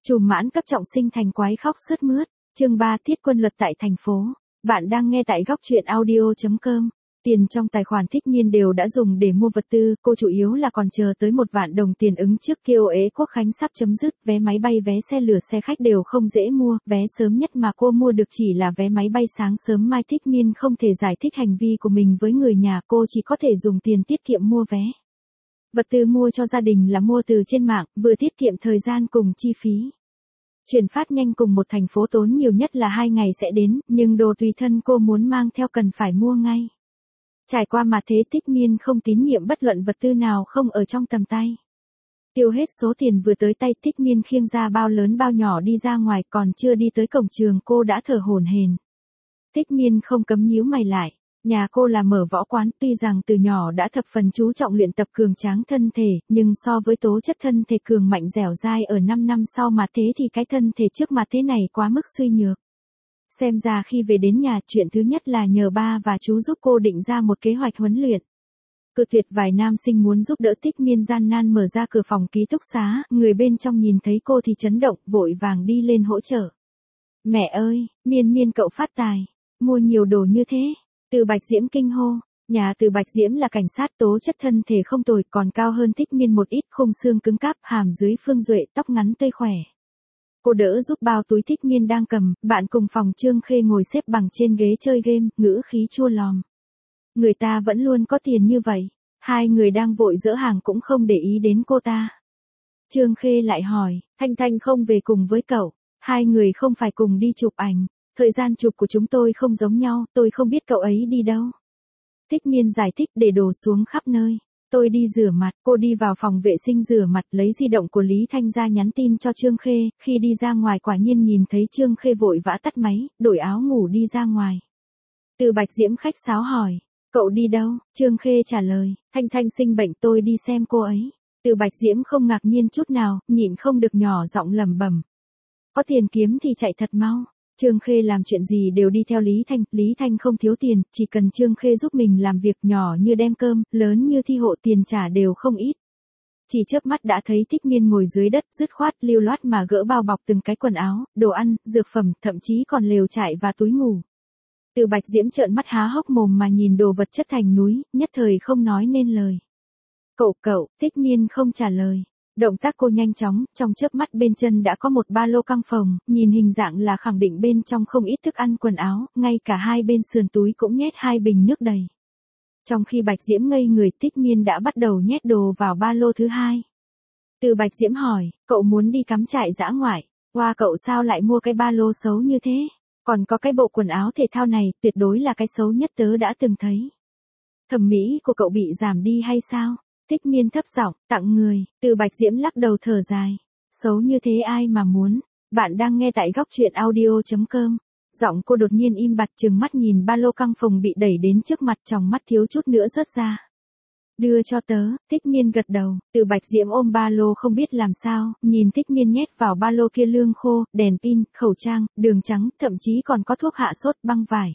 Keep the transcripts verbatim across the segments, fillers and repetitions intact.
Trùm mãn cấp trọng sinh thành quái khóc sướt mướt. Chương ba Thiết quân luật tại thành phố. Bạn đang nghe tại góc truyện audio chấm com. Tiền trong tài khoản Thích Miên đều đã dùng để mua vật tư, cô chủ yếu là còn chờ tới một vạn đồng tiền ứng trước kê ô ế Quốc Khánh sắp chấm dứt, vé máy bay vé xe lửa xe khách đều không dễ mua, vé sớm nhất mà cô mua được chỉ là vé máy bay sáng sớm mai. Thích Miên không thể giải thích hành vi của mình với người nhà, cô chỉ có thể dùng tiền tiết kiệm mua vé. Vật tư mua cho gia đình là mua từ trên mạng, vừa tiết kiệm thời gian cùng chi phí. Chuyển phát nhanh cùng một thành phố tốn nhiều nhất là hai ngày sẽ đến, nhưng đồ tùy thân cô muốn mang theo cần phải mua ngay. Trải qua mà thế Thích Miên không tín nhiệm bất luận vật tư nào không ở trong tầm tay. Tiêu hết số tiền vừa tới tay, Thích Miên khiêng ra bao lớn bao nhỏ đi ra ngoài, còn chưa đi tới cổng trường cô đã thở hổn hển. Thích Miên không cấm nhíu mày lại. Nhà cô là mở võ quán, tuy rằng từ nhỏ đã thập phần chú trọng luyện tập cường tráng thân thể, nhưng so với tố chất thân thể cường mạnh dẻo dai ở năm năm sau mà thế thì cái thân thể trước mặt thế này quá mức suy nhược. Xem ra khi về đến nhà, chuyện thứ nhất là nhờ ba và chú giúp cô định ra một kế hoạch huấn luyện. Cự tuyệt vài nam sinh muốn giúp đỡ, Thích Miên gian nan mở ra cửa phòng ký túc xá, người bên trong nhìn thấy cô thì chấn động, vội vàng đi lên hỗ trợ. Mẹ ơi, Miên Miên cậu phát tài, mua nhiều đồ như thế. Từ Bạch Diễm kinh hô, nhà Từ Bạch Diễm là cảnh sát, tố chất thân thể không tồi, còn cao hơn Thích Miên một ít, khung xương cứng cáp, hàm dưới phương duệ, tóc ngắn tươi khỏe. Cô đỡ giúp bao túi Thích Miên đang cầm, bạn cùng phòng Trương Khê ngồi xếp bằng trên ghế chơi game, ngữ khí chua lòm. Người ta vẫn luôn có tiền như vậy, hai người đang vội dỡ hàng cũng không để ý đến cô ta. Trương Khê lại hỏi, Thanh Thanh không về cùng với cậu, hai người không phải cùng đi chụp ảnh. Thời gian chụp của chúng tôi không giống nhau, tôi không biết cậu ấy đi đâu. Thích Miên giải thích, để đồ xuống khắp nơi. Tôi đi rửa mặt, cô đi vào phòng vệ sinh rửa mặt, lấy di động của Lý Thanh ra nhắn tin cho Trương Khê, khi đi ra ngoài quả nhiên nhìn thấy Trương Khê vội vã tắt máy, đổi áo ngủ đi ra ngoài. Từ Bạch Diễm khách sáo hỏi, cậu đi đâu? Trương Khê trả lời, Thanh Thanh sinh bệnh tôi đi xem cô ấy. Từ Bạch Diễm không ngạc nhiên chút nào, nhịn không được nhỏ giọng lẩm bẩm. Có tiền kiếm thì chạy thật mau. Trương Khê làm chuyện gì đều đi theo Lý Thanh, Lý Thanh không thiếu tiền, chỉ cần Trương Khê giúp mình làm việc nhỏ như đem cơm, lớn như thi hộ, tiền trả đều không ít. Chỉ chớp mắt đã thấy Thích Miên ngồi dưới đất, dứt khoát lưu loát mà gỡ bao bọc từng cái quần áo, đồ ăn, dược phẩm, thậm chí còn lều trại và túi ngủ. Từ Bạch Diễm trợn mắt há hốc mồm mà nhìn đồ vật chất thành núi, nhất thời không nói nên lời. Cậu cậu, Thích Miên không trả lời. Động tác cô nhanh chóng, trong chớp mắt bên chân đã có một ba lô căng phồng, nhìn hình dạng là khẳng định bên trong không ít thức ăn quần áo, ngay cả hai bên sườn túi cũng nhét hai bình nước đầy. Trong khi Bạch Diễm ngây người, Thích Miên đã bắt đầu nhét đồ vào ba lô thứ hai. Từ Bạch Diễm hỏi, cậu muốn đi cắm trại dã ngoại, hoa cậu sao lại mua cái ba lô xấu như thế, còn có cái bộ quần áo thể thao này, tuyệt đối là cái xấu nhất tớ đã từng thấy. Thẩm mỹ của cậu bị giảm đi hay sao? Thích Miên thấp giọng, tặng người. Từ Bạch Diễm lắc đầu thở dài. Xấu như thế ai mà muốn. Bạn đang nghe tại góc truyện audio chấm com. Giọng cô đột nhiên im bặt, trừng mắt nhìn ba lô căng phồng bị đẩy đến trước mặt, tròng mắt thiếu chút nữa rớt ra. Đưa cho tớ. Thích Miên gật đầu. Từ Bạch Diễm ôm ba lô không biết làm sao, nhìn Thích Miên nhét vào ba lô kia lương khô, đèn pin, khẩu trang, đường trắng, thậm chí còn có thuốc hạ sốt, băng vải.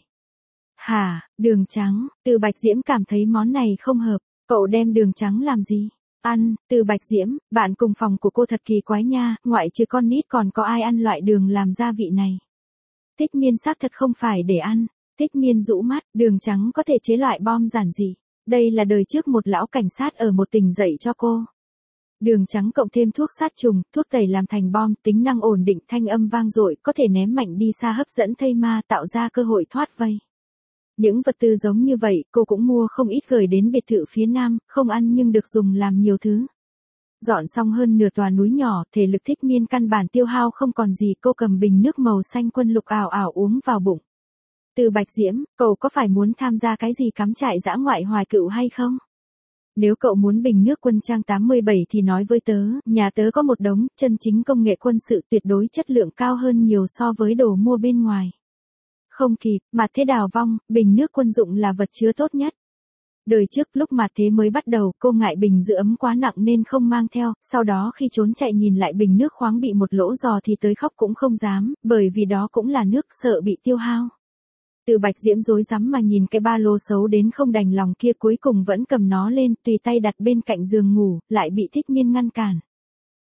Hả, đường trắng? Từ Bạch Diễm cảm thấy món này không hợp. Cậu đem đường trắng làm gì? Ăn. Từ Bạch Diễm, bạn cùng phòng của cô thật kỳ quái nha, ngoại trừ con nít còn có ai ăn loại đường làm gia vị này. Thích Miên xác thật không phải để ăn. Thích Miên rũ mắt, đường trắng có thể chế loại bom giản dị. Đây là đời trước một lão cảnh sát ở một tỉnh dạy cho cô. Đường trắng cộng thêm thuốc sát trùng, thuốc tẩy làm thành bom, tính năng ổn định, thanh âm vang dội, có thể ném mạnh đi xa, hấp dẫn thây ma, tạo ra cơ hội thoát vây. Những vật tư giống như vậy, cô cũng mua không ít gửi đến biệt thự phía Nam, không ăn nhưng được dùng làm nhiều thứ. Dọn xong hơn nửa tòa núi nhỏ, thể lực Thích Miên căn bản tiêu hao không còn gì, cô cầm bình nước màu xanh quân lục ảo ảo uống vào bụng. Từ Bạch Diễm, cậu có phải muốn tham gia cái gì cắm trại dã ngoại Hoài Cựu hay không? Nếu cậu muốn bình nước quân trang tám mươi bảy thì nói với tớ, nhà tớ có một đống, chân chính công nghệ quân sự tuyệt đối chất lượng cao hơn nhiều so với đồ mua bên ngoài. Không kịp, mà thế đào vong, bình nước quân dụng là vật chứa tốt nhất. Đời trước lúc mà thế mới bắt đầu, cô ngại bình giữ ấm quá nặng nên không mang theo, sau đó khi trốn chạy nhìn lại bình nước khoáng bị một lỗ giò thì tới khóc cũng không dám, bởi vì đó cũng là nước, sợ bị tiêu hao. Từ Bạch Diễm rối rắm mà nhìn cái ba lô xấu đến không đành lòng kia, cuối cùng vẫn cầm nó lên, tùy tay đặt bên cạnh giường ngủ, lại bị Thích Miên ngăn cản.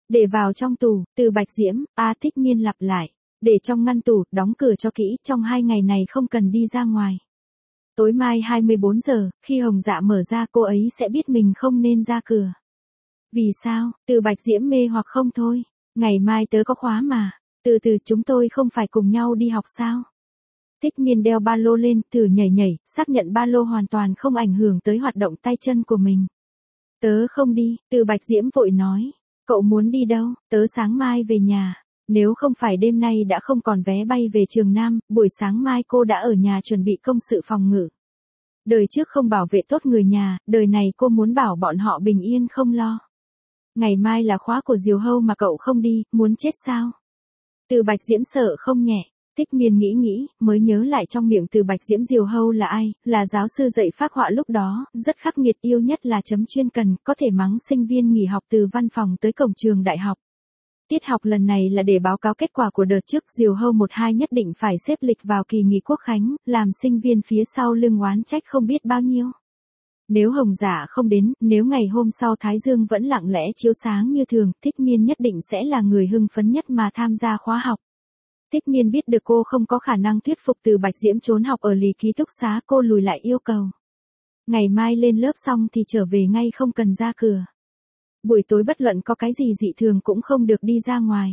Để vào trong tù, Từ Bạch Diễm, A Thích Miên lặp lại. Để trong ngăn tủ, đóng cửa cho kỹ, trong hai ngày này không cần đi ra ngoài. Tối mai hai mươi bốn giờ, khi Hồng Dạ mở ra cô ấy sẽ biết mình không nên ra cửa. Vì sao? Từ Bạch Diễm mê hoặc không thôi. Ngày mai tớ có khóa mà. Từ từ chúng tôi không phải cùng nhau đi học sao? Thích Miên đeo ba lô lên, thử nhảy nhảy, xác nhận ba lô hoàn toàn không ảnh hưởng tới hoạt động tay chân của mình. Tớ không đi, Từ Bạch Diễm vội nói. Cậu muốn đi đâu? Tớ sáng mai về nhà. Nếu không phải đêm nay đã không còn vé bay về Trường Nam, buổi sáng mai cô đã ở nhà chuẩn bị công sự phòng ngự. Đời trước không bảo vệ tốt người nhà, đời này cô muốn bảo bọn họ bình yên không lo. Ngày mai là khóa của Diều Hâu mà cậu không đi, muốn chết sao? Từ Bạch Diễm sợ không nhẹ. Thích Miên nghĩ nghĩ, mới nhớ lại trong miệng Từ Bạch Diễm Diều Hâu là ai, là giáo sư dạy phác họa lúc đó, rất khắc nghiệt, yêu nhất là chấm chuyên cần, có thể mắng sinh viên nghỉ học từ văn phòng tới cổng trường đại học. Tiết học lần này là để báo cáo kết quả của đợt trước, Diều Hâu một hai nhất định phải xếp lịch vào kỳ nghỉ quốc khánh, làm sinh viên phía sau lưng oán trách không biết bao nhiêu. Nếu Hồng Dạ không đến, nếu ngày hôm sau Thái Dương vẫn lặng lẽ chiếu sáng như thường, Thích Miên nhất định sẽ là người hưng phấn nhất mà tham gia khóa học. Thích Miên biết được cô không có khả năng thuyết phục Từ Bạch Diễm trốn học ở lì ký túc xá, cô lùi lại yêu cầu. Ngày mai lên lớp xong thì trở về ngay, không cần ra cửa. Buổi tối bất luận có cái gì dị thường cũng không được đi ra ngoài.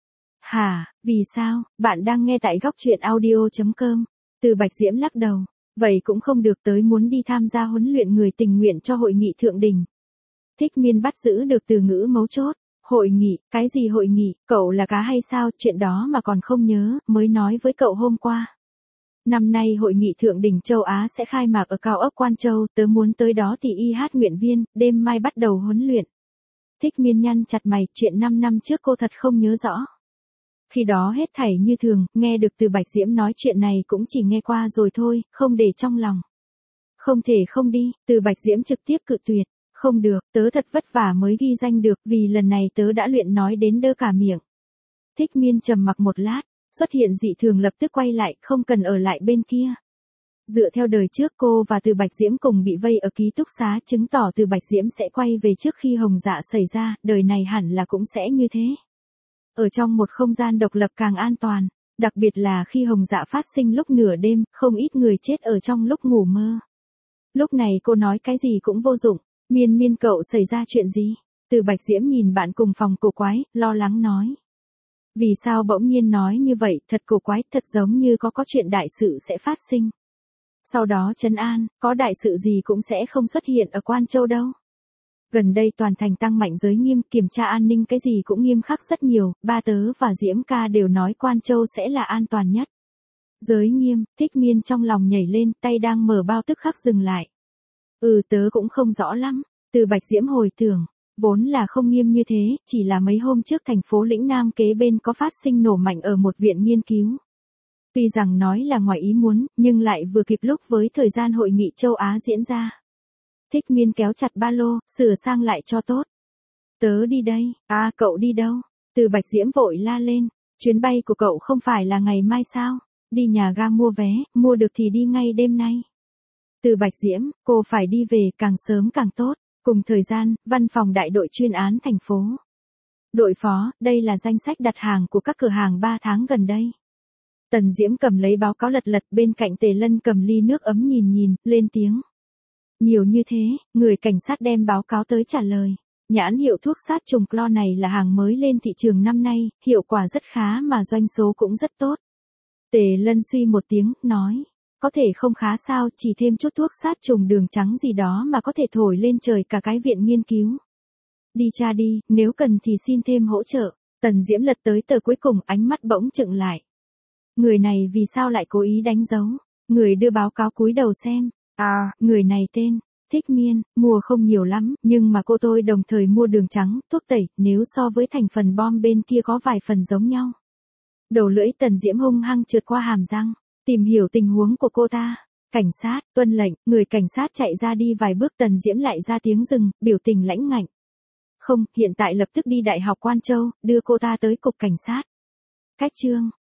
Hả, vì sao? Bạn đang nghe tại góc truyện audio chấm com. Từ Bạch Diễm lắc đầu. Vậy cũng không được, tới muốn đi tham gia huấn luyện người tình nguyện cho hội nghị thượng đỉnh. Thích Miên bắt giữ được từ ngữ mấu chốt. Hội nghị, cái gì hội nghị, cậu là cá hay sao, chuyện đó mà còn không nhớ, mới nói với cậu hôm qua. Năm nay hội nghị thượng đỉnh châu Á sẽ khai mạc ở cao ốc Quan Châu, tớ muốn tới đó thì y hát nguyện viên, đêm mai bắt đầu huấn luyện. Thích Miên nhăn chặt mày, chuyện năm năm trước cô thật không nhớ rõ. Khi đó hết thảy như thường, nghe được Từ Bạch Diễm nói chuyện này cũng chỉ nghe qua rồi thôi, không để trong lòng. Không thể không đi, Từ Bạch Diễm trực tiếp cự tuyệt. Không được, tớ thật vất vả mới ghi danh được, vì lần này tớ đã luyện nói đến đơ cả miệng. Thích Miên trầm mặc một lát, xuất hiện dị thường lập tức quay lại, không cần ở lại bên kia. Dựa theo đời trước cô và Từ Bạch Diễm cùng bị vây ở ký túc xá, chứng tỏ Từ Bạch Diễm sẽ quay về trước khi Hồng Dạ xảy ra, đời này hẳn là cũng sẽ như thế. Ở trong một không gian độc lập càng an toàn, đặc biệt là khi Hồng Dạ phát sinh lúc nửa đêm, không ít người chết ở trong lúc ngủ mơ. Lúc này cô nói cái gì cũng vô dụng. Miên Miên cậu xảy ra chuyện gì? Từ Bạch Diễm nhìn bạn cùng phòng cổ quái, lo lắng nói. Vì sao bỗng nhiên nói như vậy, thật cổ quái, thật giống như có có chuyện đại sự sẽ phát sinh. Sau đó trấn an, có đại sự gì cũng sẽ không xuất hiện ở Quan Châu đâu. Gần đây toàn thành tăng mạnh giới nghiêm, kiểm tra an ninh cái gì cũng nghiêm khắc rất nhiều, ba tớ và Diễm ca đều nói Quan Châu sẽ là an toàn nhất. Giới nghiêm, Thích Miên trong lòng nhảy lên, tay đang mở bao tức khắc dừng lại. Ừ, tớ cũng không rõ lắm. Từ Bạch Diễm hồi tưởng, vốn là không nghiêm như thế, chỉ là mấy hôm trước thành phố Lĩnh Nam kế bên có phát sinh nổ mạnh ở một viện nghiên cứu. Tuy rằng nói là ngoài ý muốn, nhưng lại vừa kịp lúc với thời gian hội nghị châu Á diễn ra. Thích Miên kéo chặt ba lô, sửa sang lại cho tốt. Tớ đi đây. À, cậu đi đâu? Từ Bạch Diễm vội la lên. Chuyến bay của cậu không phải là ngày mai sao? Đi nhà ga mua vé, mua được thì đi ngay đêm nay. Từ Bạch Diễm, cô phải đi về càng sớm càng tốt. Cùng thời gian, văn phòng đại đội chuyên án thành phố. Đội phó, đây là danh sách đặt hàng của các cửa hàng ba tháng gần đây. Tần Diễm cầm lấy báo cáo lật lật, bên cạnh Tề Lân cầm ly nước ấm nhìn nhìn, lên tiếng. Nhiều như thế, người cảnh sát đem báo cáo tới trả lời. Nhãn hiệu thuốc sát trùng clo này là hàng mới lên thị trường năm nay, hiệu quả rất khá mà doanh số cũng rất tốt. Tề Lân suy một tiếng, nói. Có thể không khá sao, chỉ thêm chút thuốc sát trùng đường trắng gì đó mà có thể thổi lên trời cả cái viện nghiên cứu. Đi cha đi, nếu cần thì xin thêm hỗ trợ. Tần Diễm lật tới tờ cuối cùng, ánh mắt bỗng chựng lại. Người này vì sao lại cố ý đánh dấu? Người đưa báo cáo cúi đầu xem. À, người này tên, Thích Miên, mua không nhiều lắm, nhưng mà cô tôi đồng thời mua đường trắng, thuốc tẩy, nếu so với thành phần bom bên kia có vài phần giống nhau. Đầu lưỡi Tần Diễm hung hăng trượt qua hàm răng, tìm hiểu tình huống của cô ta. Cảnh sát, tuân lệnh, người cảnh sát chạy ra đi vài bước, Tần Diễm lại ra tiếng dừng, biểu tình lãnh ngạnh. Không, hiện tại lập tức đi Đại học Quan Châu, đưa cô ta tới cục cảnh sát. Cách chương.